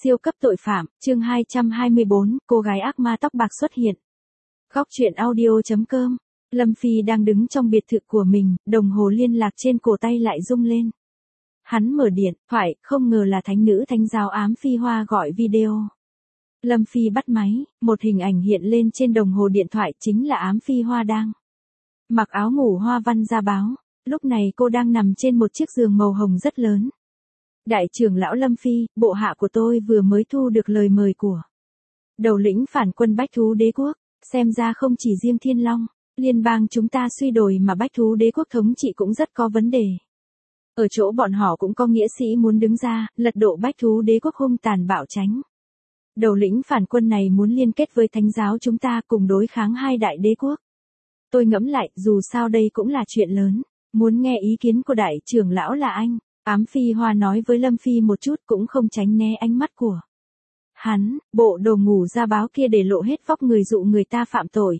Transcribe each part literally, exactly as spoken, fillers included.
Siêu cấp tội phạm, chương hai trăm hai mươi bốn, cô gái ác ma tóc bạc xuất hiện. Góc truyện audio.com. Lâm Phi đang đứng trong biệt thự của mình, đồng hồ liên lạc trên cổ tay lại rung lên. Hắn mở điện thoại, không ngờ là thánh nữ thánh giáo Ám Phi Hoa gọi video. Lâm Phi bắt máy, một hình ảnh hiện lên trên đồng hồ điện thoại chính là Ám Phi Hoa đang mặc áo ngủ hoa văn da báo. Lúc này cô đang nằm trên một chiếc giường màu hồng rất lớn. Đại trưởng lão Lâm Phi, bộ hạ của tôi vừa mới thu được lời mời của đầu lĩnh phản quân Bách Thú Đế Quốc, xem ra không chỉ riêng Thiên Long, liên bang chúng ta suy đồi mà Bách Thú Đế Quốc thống trị cũng rất có vấn đề. Ở chỗ bọn họ cũng có nghĩa sĩ muốn đứng ra, lật đổ Bách Thú Đế Quốc hung tàn bạo chánh. Đầu lĩnh phản quân này muốn liên kết với thánh giáo chúng ta cùng đối kháng hai đại đế quốc. Tôi ngẫm lại, dù sao đây cũng là chuyện lớn, muốn nghe ý kiến của đại trưởng lão là anh. Ám Phi Hoa nói với Lâm Phi một chút cũng không tránh né ánh mắt của hắn, bộ đồ ngủ da báo kia để lộ hết vóc người dụ người ta phạm tội.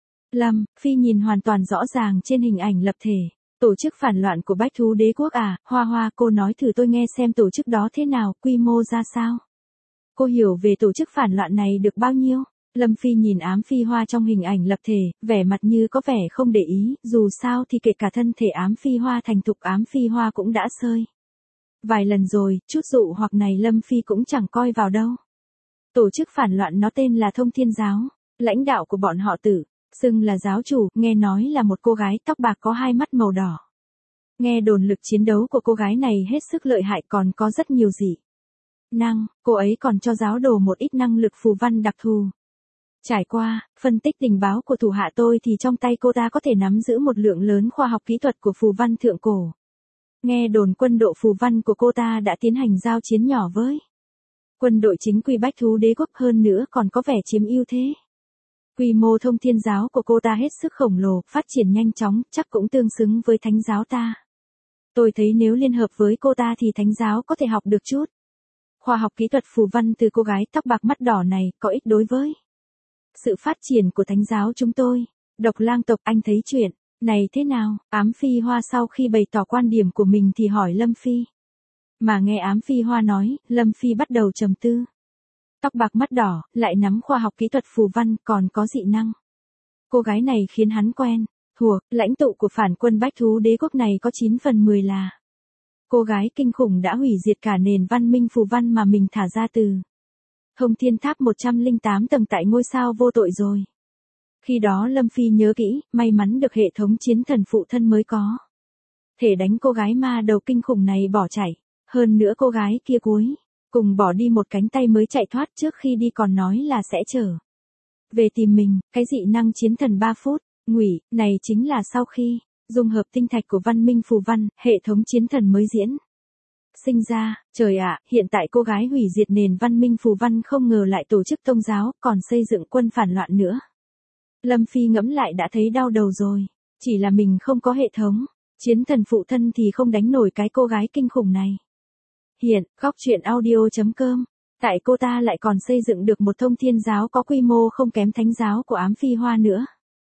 Lâm Phi nhìn hoàn toàn rõ ràng trên hình ảnh lập thể, tổ chức phản loạn của Bách Thú Đế Quốc à, Hoa Hoa cô nói thử tôi nghe xem tổ chức đó thế nào, quy mô ra sao. Cô hiểu về tổ chức phản loạn này được bao nhiêu? Lâm Phi nhìn Ám Phi Hoa trong hình ảnh lập thể, vẻ mặt như có vẻ không để ý, dù sao thì kể cả thân thể Ám Phi Hoa thành thục Ám Phi Hoa cũng đã sơi vài lần rồi, chút dụ hoặc này Lâm Phi cũng chẳng coi vào đâu. Tổ chức phản loạn nó tên là Thông Thiên Giáo, lãnh đạo của bọn họ tự xưng là giáo chủ, nghe nói là một cô gái tóc bạc có hai mắt màu đỏ. Nghe đồn lực chiến đấu của cô gái này hết sức lợi hại, còn có rất nhiều dị năng, cô ấy còn cho giáo đồ một ít năng lực phù văn đặc thù. Trải qua phân tích tình báo của thủ hạ tôi thì trong tay cô ta có thể nắm giữ một lượng lớn khoa học kỹ thuật của phù văn thượng cổ. Nghe đồn quân đội phù văn của cô ta đã tiến hành giao chiến nhỏ với quân đội chính quy Bách Thú Đế Quốc, hơn nữa còn có vẻ chiếm ưu thế. Quy mô Thông Thiên Giáo của cô ta hết sức khổng lồ, phát triển nhanh chóng, chắc cũng tương xứng với thánh giáo ta. Tôi thấy nếu liên hợp với cô ta thì thánh giáo có thể học được chút khoa học kỹ thuật phù văn từ cô gái tóc bạc mắt đỏ này, có ích đối với sự phát triển của thánh giáo chúng tôi. Độc Lang tộc, anh thấy chuyện này thế nào? Ám Phi Hoa sau khi bày tỏ quan điểm của mình thì hỏi Lâm Phi. Mà nghe Ám Phi Hoa nói, Lâm Phi bắt đầu trầm tư. Tóc bạc mắt đỏ, lại nắm khoa học kỹ thuật phù văn, còn có dị năng. Cô gái này khiến hắn quen thuộc, lãnh tụ của phản quân Bách Thú Đế Quốc này có chín phần mười là cô gái kinh khủng đã hủy diệt cả nền văn minh phù văn mà mình thả ra từ Thông Thiên Tháp một trăm lẻ tám tầng tại ngôi sao vô tội rồi. Khi đó Lâm Phi nhớ kỹ, may mắn được hệ thống chiến thần phụ thân mới có thể đánh cô gái ma đầu kinh khủng này bỏ chạy. Hơn nữa cô gái kia cuối cùng bỏ đi một cánh tay mới chạy thoát, trước khi đi còn nói là sẽ trở về tìm mình. Cái dị năng chiến thần ba phút ngụy này chính là sau khi dung hợp tinh thạch của văn minh phù văn, hệ thống chiến thần mới diễn sinh ra. Trời ạ, hiện tại cô gái hủy diệt nền văn minh phù văn không ngờ lại tổ chức tôn giáo, còn xây dựng quân phản loạn nữa. Lâm Phi ngẫm lại đã thấy đau đầu rồi, chỉ là mình không có hệ thống chiến thần phụ thân thì không đánh nổi cái cô gái kinh khủng này. Hiện, góc truyện audio.com, tại cô ta lại còn xây dựng được một Thông Thiên Giáo có quy mô không kém thánh giáo của Ám Phi Hoa nữa.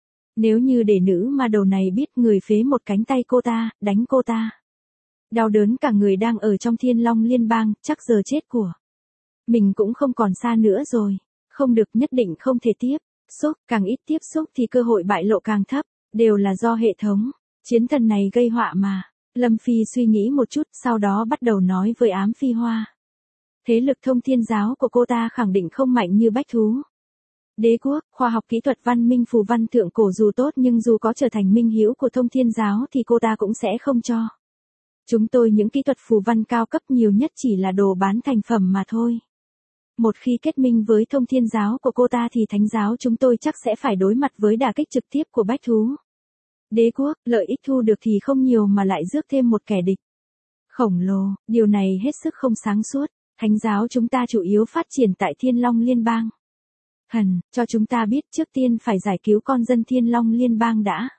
Nếu như để nữ ma đầu này biết người phế một cánh tay cô ta, đánh cô ta đau đớn cả người đang ở trong Thiên Long liên bang, chắc giờ chết của mình cũng không còn xa nữa rồi. Không được, nhất định không thể tiếp xúc, càng ít tiếp xúc thì cơ hội bại lộ càng thấp, đều là do hệ thống chiến thần này gây họa mà. Lâm Phi suy nghĩ một chút, sau đó bắt đầu nói với Ám Phi Hoa. Thế lực Thông Thiên Giáo của cô ta khẳng định không mạnh như Bách Thú Đế Quốc, khoa học kỹ thuật văn minh phù văn thượng cổ dù tốt nhưng dù có trở thành minh hữu của Thông Thiên Giáo thì cô ta cũng sẽ không cho chúng tôi những kỹ thuật phù văn cao cấp, nhiều nhất chỉ là đồ bán thành phẩm mà thôi. Một khi kết minh với Thông Thiên Giáo của cô ta thì thánh giáo chúng tôi chắc sẽ phải đối mặt với đả kích trực tiếp của Bách Thú Đế Quốc, lợi ích thu được thì không nhiều mà lại rước thêm một kẻ địch khổng lồ, điều này hết sức không sáng suốt. Thánh giáo chúng ta chủ yếu phát triển tại Thiên Long liên bang. Hẳn, cho chúng ta biết trước tiên phải giải cứu con dân Thiên Long liên bang đã.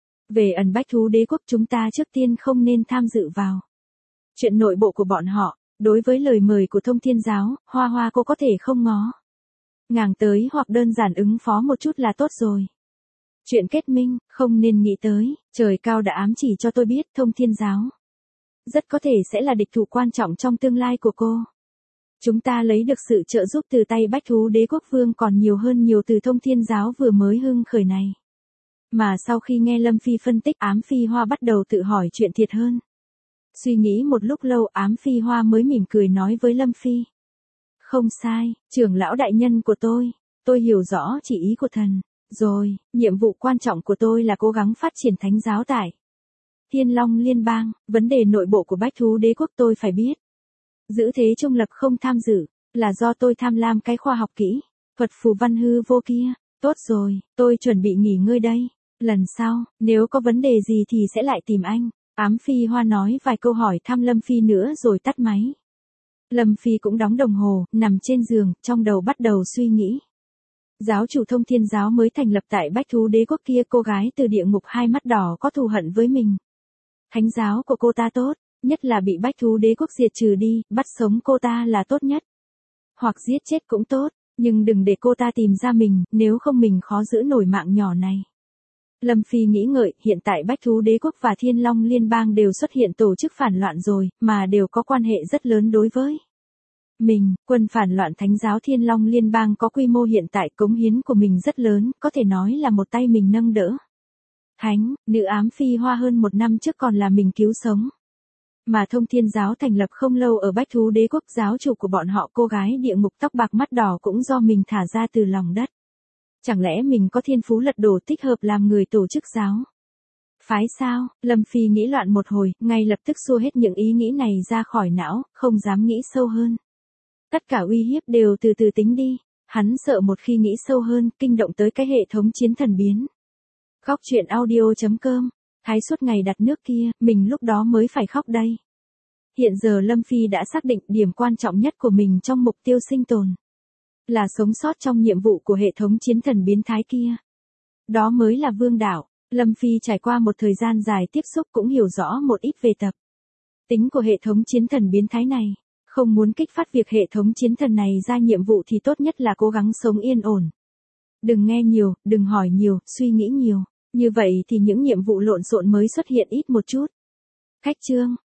Về ẩn Bách Thú Đế Quốc chúng ta trước tiên không nên tham dự vào chuyện nội bộ của bọn họ. Đối với lời mời của Thông Thiên Giáo, Hoa Hoa cô có thể không ngó ngàng tới hoặc đơn giản ứng phó một chút là tốt rồi. Chuyện kết minh, không nên nghĩ tới, trời cao đã ám chỉ cho tôi biết Thông Thiên Giáo rất có thể sẽ là địch thủ quan trọng trong tương lai của cô. Chúng ta lấy được sự trợ giúp từ tay Bách Thú Đế Quốc Vương còn nhiều hơn nhiều từ Thông Thiên Giáo vừa mới hưng khởi này. Mà sau khi nghe Lâm Phi phân tích, Ám Phi Hoa bắt đầu tự hỏi chuyện thiệt hơn. Suy nghĩ một lúc lâu, Ám Phi Hoa mới mỉm cười nói với Lâm Phi. Không sai, trưởng lão đại nhân của tôi, tôi hiểu rõ chỉ ý của thần. Rồi, nhiệm vụ quan trọng của tôi là cố gắng phát triển thánh giáo tại Thiên Long Liên bang, vấn đề nội bộ của Bách Thú Đế Quốc tôi phải biết. Giữ thế trung lập không tham dự, là do tôi tham lam cái khoa học kỹ, thuật phù văn hư vô kia. Tốt rồi, tôi chuẩn bị nghỉ ngơi đây. Lần sau, nếu có vấn đề gì thì sẽ lại tìm anh. Ám Phi Hoa nói vài câu hỏi thăm Lâm Phi nữa rồi tắt máy. Lâm Phi cũng đóng đồng hồ, nằm trên giường, trong đầu bắt đầu suy nghĩ. Giáo chủ Thông Thiên Giáo mới thành lập tại Bách Thú Đế Quốc kia, cô gái từ địa ngục hai mắt đỏ có thù hận với mình. Thánh giáo của cô ta tốt, nhất là bị Bách Thú Đế Quốc diệt trừ đi, bắt sống cô ta là tốt nhất. Hoặc giết chết cũng tốt, nhưng đừng để cô ta tìm ra mình, nếu không mình khó giữ nổi mạng nhỏ này. Lâm Phi nghĩ ngợi, hiện tại Bách Thú Đế Quốc và Thiên Long Liên bang đều xuất hiện tổ chức phản loạn rồi, mà đều có quan hệ rất lớn đối với mình. Quân phản loạn Thánh giáo Thiên Long Liên bang có quy mô hiện tại, cống hiến của mình rất lớn, có thể nói là một tay mình nâng đỡ. Thánh, nữ Ám Phi Hoa hơn một năm trước còn là mình cứu sống. Mà Thông Thiên Giáo thành lập không lâu ở Bách Thú Đế Quốc, giáo chủ của bọn họ cô gái địa ngục tóc bạc mắt đỏ cũng do mình thả ra từ lòng đất. Chẳng lẽ mình có thiên phú lật đổ thích hợp làm người tổ chức giáo phái sao? Lâm Phi nghĩ loạn một hồi, ngay lập tức xua hết những ý nghĩ này ra khỏi não, không dám nghĩ sâu hơn. Tất cả uy hiếp đều từ từ tính đi, hắn sợ một khi nghĩ sâu hơn, kinh động tới cái hệ thống chiến thần biến. Góc truyện audio.com, Thái suốt ngày đặt nước kia, mình lúc đó mới phải khóc đây. Hiện giờ Lâm Phi đã xác định điểm quan trọng nhất của mình trong mục tiêu sinh tồn là sống sót trong nhiệm vụ của hệ thống chiến thần biến thái kia. Đó mới là vương đạo. Lâm Phi trải qua một thời gian dài tiếp xúc cũng hiểu rõ một ít về tập tính của hệ thống chiến thần biến thái này. Không muốn kích phát việc hệ thống chiến thần này ra nhiệm vụ thì tốt nhất là cố gắng sống yên ổn. Đừng nghe nhiều, đừng hỏi nhiều, suy nghĩ nhiều. Như vậy thì những nhiệm vụ lộn xộn mới xuất hiện ít một chút. Khách chương.